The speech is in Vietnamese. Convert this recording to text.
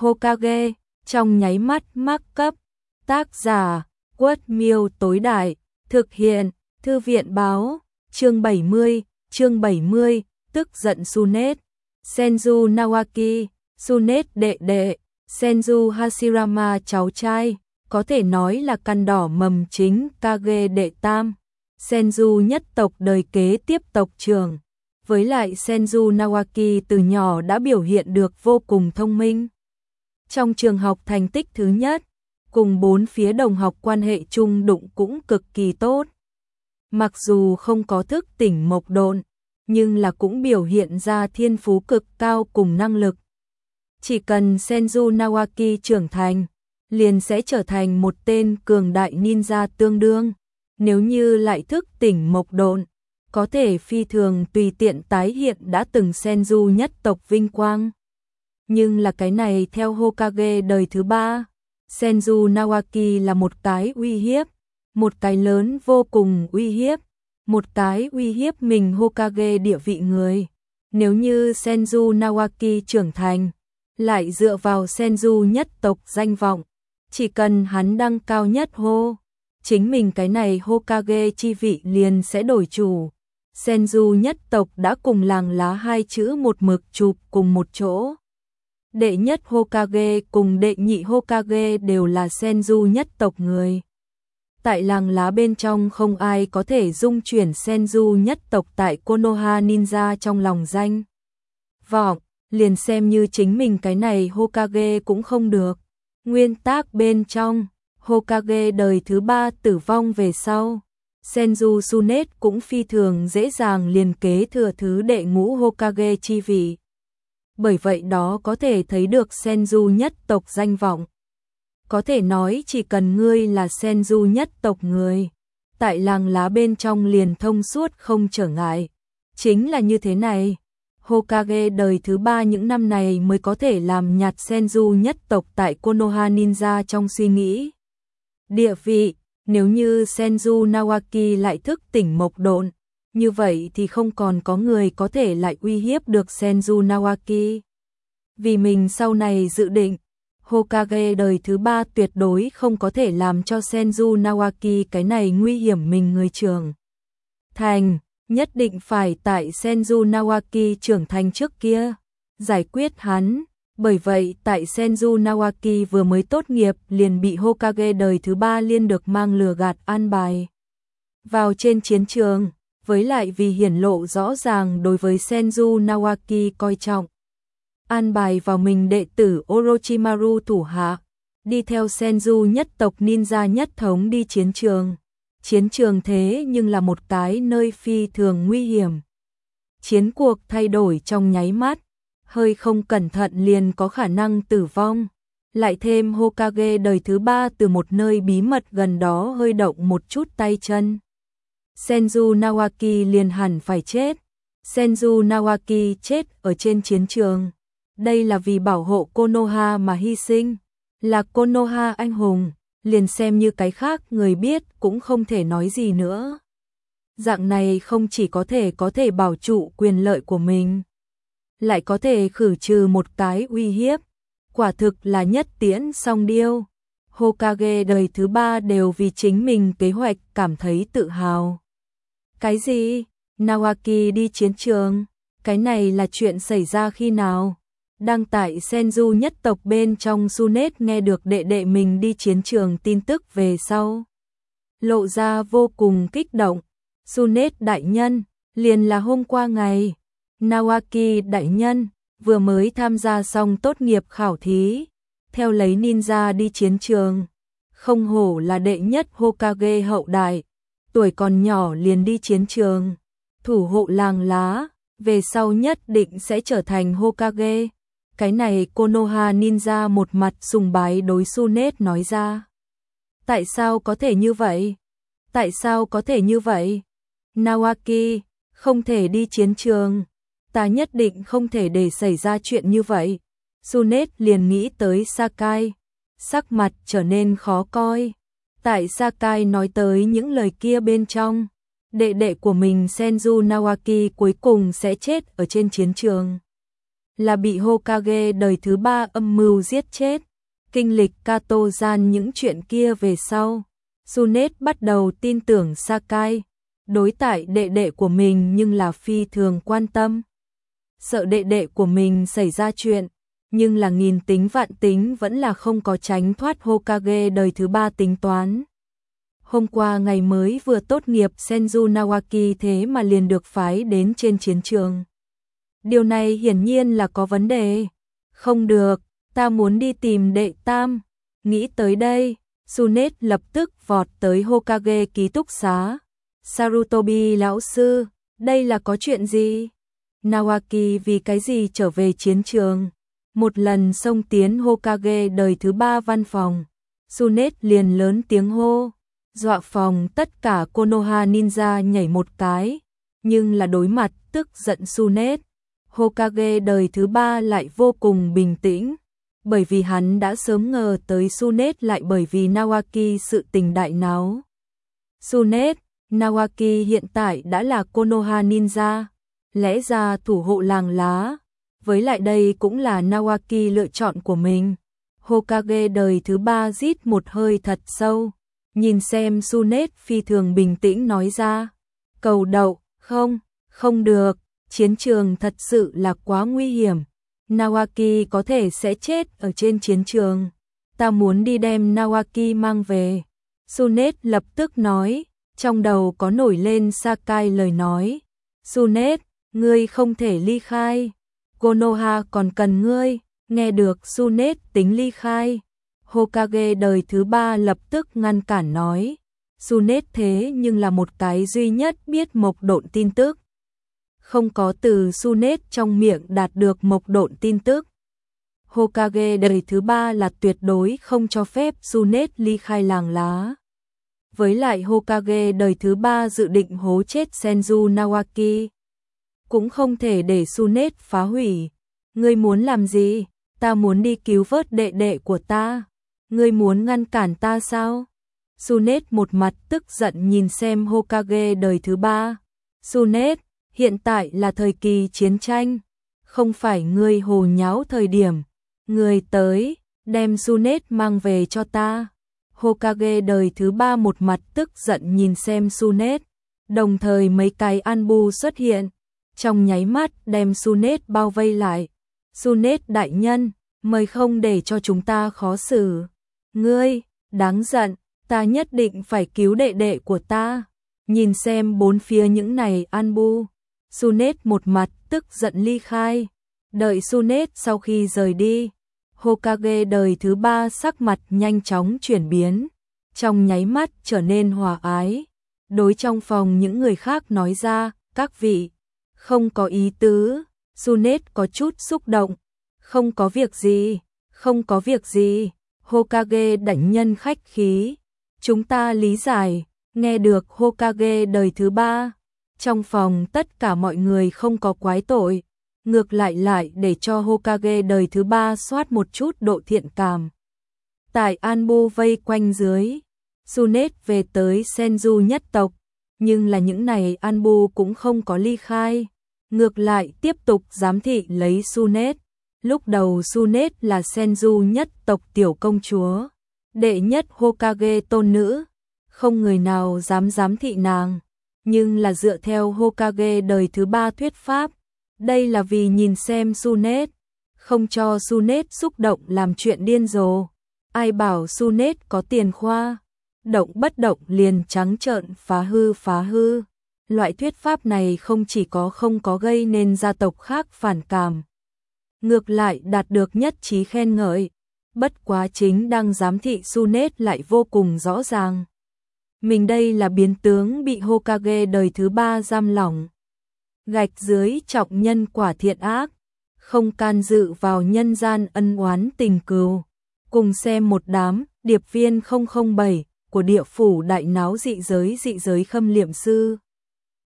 Hokage, trong nháy mắt mắc cấp. Tác giả, Quất Miêu tối đại, thực hiện, Thư viện báo, chương 70, tức giận Tsunade. Senju Nawaki, Tsunade đệ đệ, Senju Hashirama cháu trai, có thể nói là căn đỏ mầm chính Kage đệ tam. Senju nhất tộc đời kế tiếp tộc trưởng. Với lại Senju Nawaki từ nhỏ đã biểu hiện được vô cùng thông minh. Trong trường học thành tích thứ nhất, cùng 4 phía đồng học quan hệ chung đụng cũng cực kỳ tốt. Mặc dù không có thức tỉnh mộc độn, nhưng là cũng biểu hiện ra thiên phú cực cao cùng năng lực. Chỉ cần Senju Nawaki trưởng thành, liền sẽ trở thành một tên cường đại ninja tương đương. Nếu như lại thức tỉnh mộc độn, có thể phi thường tùy tiện tái hiện đã từng Senju nhất tộc vinh quang. Nhưng là cái này theo Hokage đời thứ 3, Senju Nawaki là một cái uy hiếp, một cái lớn vô cùng uy hiếp, một cái uy hiếp mình Hokage địa vị người. Nếu như Senju Nawaki trưởng thành, lại dựa vào Senju nhất tộc danh vọng, chỉ cần hắn đăng cao nhất chính mình cái này Hokage chi vị liền sẽ đổi chủ. Senju nhất tộc đã cùng làng lá hai chữ một mực chụp cùng một chỗ. Đệ nhất Hokage cùng đệ nhị Hokage đều là Senju nhất tộc người. Tại làng lá bên trong không ai có thể dung chuyển Senju nhất tộc tại Konoha Ninja trong lòng danh vọng, liền xem như chính mình cái này Hokage cũng không được. Nguyên tắc bên trong, Hokage đời thứ 3 tử vong về sau, Senju Tsunade cũng phi thường dễ dàng liền kế thừa thứ đệ ngũ Hokage chi vị. Bởi vậy đó có thể thấy được Senju nhất tộc danh vọng. Có thể nói chỉ cần ngươi là Senju nhất tộc người, tại làng lá bên trong liền thông suốt không trở ngại. Chính là như thế này, Hokage đời thứ 3 những năm này mới có thể làm nhạt Senju nhất tộc tại Konoha Ninja trong suy nghĩ. Địa vị, nếu như Senju Nawaki lại thức tỉnh mộc độn, như vậy thì không còn có người có thể lại uy hiếp được Senju Nawaki. Vì mình sau này dự định, Hokage đời thứ 3 tuyệt đối không có thể làm cho Senju Nawaki cái này nguy hiểm mình người trưởng thành, nhất định phải tại Senju Nawaki trưởng thành trước kia, giải quyết hắn. Bởi vậy tại Senju Nawaki vừa mới tốt nghiệp liền bị Hokage đời thứ 3 liên được mang lừa gạt an bài vào trên chiến trường, với lại vì hiển lộ rõ ràng đối với Senju Nawaki coi trọng, an bài vào mình đệ tử Orochimaru thủ hạ, đi theo Senju nhất tộc ninja nhất thống đi chiến trường. Chiến trường thế nhưng là một cái nơi phi thường nguy hiểm. Chiến cuộc thay đổi trong nháy mắt, hơi không cẩn thận liền có khả năng tử vong. Lại thêm Hokage đời thứ 3 từ một nơi bí mật gần đó hơi động một chút tay chân, Senju Nawaki liền hẳn phải chết. Senju Nawaki chết ở trên chiến trường, đây là vì bảo hộ Konoha mà hy sinh, là Konoha anh hùng, liền xem như cái khác người biết cũng không thể nói gì nữa. Dạng này không chỉ có thể bảo trụ quyền lợi của mình, lại có thể khử trừ một cái uy hiếp, quả thực là nhất tiễn song điêu. Hokage đời thứ 3 đều vì chính mình kế hoạch cảm thấy tự hào. Cái gì? Nawaki đi chiến trường? Cái này là chuyện xảy ra khi nào? Đang tại Senju nhất tộc bên trong, Tsunade nghe được đệ đệ mình đi chiến trường tin tức về sau, lộ ra vô cùng kích động. Tsunade đại nhân, liền là hôm qua ngày, Nawaki đại nhân vừa mới tham gia xong tốt nghiệp khảo thí, theo lấy ninja đi chiến trường, không hổ là đệ nhất Hokage hậu đại, tuổi còn nhỏ liền đi chiến trường, thủ hộ làng lá, về sau nhất định sẽ trở thành Hokage. Cái này Konoha Ninja một mặt sùng bái đối Tsunade nói ra. Tại sao có thể như vậy? Tại sao có thể như vậy? Nawaki, không thể đi chiến trường. Ta nhất định không thể để xảy ra chuyện như vậy. Tsunade liền nghĩ tới Sakai, sắc mặt trở nên khó coi. Tại Sakai nói tới những lời kia bên trong, đệ đệ của mình Senju Nawaki cuối cùng sẽ chết ở trên chiến trường. là bị Hokage đời thứ 3 âm mưu giết chết. Kinh lịch Kato gian những chuyện kia về sau, Tsunade bắt đầu tin tưởng Sakai, đối tại đệ đệ của mình nhưng là phi thường quan tâm. Sợ đệ đệ của mình xảy ra chuyện, nhưng là nghìn tính vạn tính vẫn là không có tránh thoát Hokage đời thứ 3 tính toán. Hôm qua ngày mới vừa tốt nghiệp Senju Nawaki thế mà liền được phái đến trên chiến trường. Điều này hiển nhiên là có vấn đề. Không được, ta muốn đi tìm đệ tam. Nghĩ tới đây, Tsunade lập tức vọt tới Hokage ký túc xá. Sarutobi lão sư, đây là có chuyện gì? Nawaki vì cái gì trở về chiến trường? Một lần xông tiến Hokage đời thứ 3 văn phòng, Tsunade liền lớn tiếng hô, dọa phòng tất cả Konoha ninja nhảy một cái, nhưng là đối mặt tức giận Tsunade, Hokage đời thứ 3 lại vô cùng bình tĩnh, bởi vì hắn đã sớm ngờ tới Tsunade lại bởi vì Nawaki sự tình đại náo. Tsunade, Nawaki hiện tại đã là Konoha ninja, lẽ ra thủ hộ làng lá, với lại đây cũng là Nawaki lựa chọn của mình. Hokage đời thứ 3 rít một hơi thật sâu, nhìn xem Tsunade phi thường bình tĩnh nói ra, cầu đậu, không được, chiến trường thật sự là quá nguy hiểm, Nawaki có thể sẽ chết ở trên chiến trường, ta muốn đi đem Nawaki mang về. Tsunade lập tức nói, trong đầu có nổi lên Sakai lời nói, Tsunade, ngươi không thể ly khai, Konoha còn cần ngươi. Nghe được Tsunade tính ly khai, Hokage đời thứ 3 lập tức ngăn cản nói, Tsunade thế nhưng là một cái duy nhất biết mộc độn tin tức. Không có từ Tsunade trong miệng đạt được mộc độn tin tức. Hokage đời thứ 3 là tuyệt đối không cho phép Tsunade ly khai làng lá. Với lại Hokage đời thứ 3 dự định hố chết Senju Nawaki, cũng không thể để Tsunade phá hủy. Ngươi muốn làm gì? Ta muốn đi cứu vớt đệ đệ của ta. Ngươi muốn ngăn cản ta sao? Tsunade một mặt tức giận nhìn xem Hokage đời thứ 3. Tsunade, hiện tại là thời kỳ chiến tranh, không phải ngươi hồ nháo thời điểm. Ngươi tới, đem Tsunade mang về cho ta. Hokage đời thứ 3 một mặt tức giận nhìn xem Tsunade, đồng thời mấy cái Anbu xuất hiện, trong nháy mắt đem Tsunade bao vây lại. Tsunade đại nhân, mời không để cho chúng ta khó xử. Ngươi, đáng giận, ta nhất định phải cứu đệ đệ của ta. Nhìn xem bốn phía những này Anbu, Tsunade một mặt tức giận ly khai. Đợi Tsunade sau khi rời đi, Hokage đời thứ 3 sắc mặt nhanh chóng chuyển biến, trong nháy mắt trở nên hòa ái. Đối trong phòng những người khác nói ra, các vị, không có ý tứ. Tsunade có chút xúc động, không có việc gì, Hokage đảnh nhân khách khí, chúng ta lý giải. Nghe được Hokage đời thứ 3, trong phòng tất cả mọi người không có quái tội, ngược lại để cho Hokage đời thứ 3 soát một chút độ thiện cảm. Tại Anbu vây quanh dưới, Tsunade về tới Senju nhất tộc, nhưng là những này Anbu cũng không có ly khai, ngược lại tiếp tục giám thị lấy Tsunade. Lúc đầu Tsunade là Senju nhất tộc tiểu công chúa, đệ nhất Hokage tôn nữ, không người nào dám giám thị nàng, nhưng là dựa theo Hokage đời thứ 3 thuyết pháp, đây là vì nhìn xem Tsunade, không cho Tsunade xúc động làm chuyện điên rồ. Ai bảo Tsunade có tiền khoa, động bất động liền trắng trợn phá hư. Loại thuyết pháp này không chỉ không có gây nên gia tộc khác phản cảm, ngược lại đạt được nhất trí khen ngợi. Bất quá chính đang giám thị Tsunade lại vô cùng rõ ràng. Mình đây là biến tướng bị Hokage đời thứ 3 giam lỏng. Gạch dưới trọng nhân quả thiện ác, không can dự vào nhân gian ân oán tình cừu. Cùng xem một đám điệp viên 007 của địa phủ đại náo dị giới khâm liệm sư.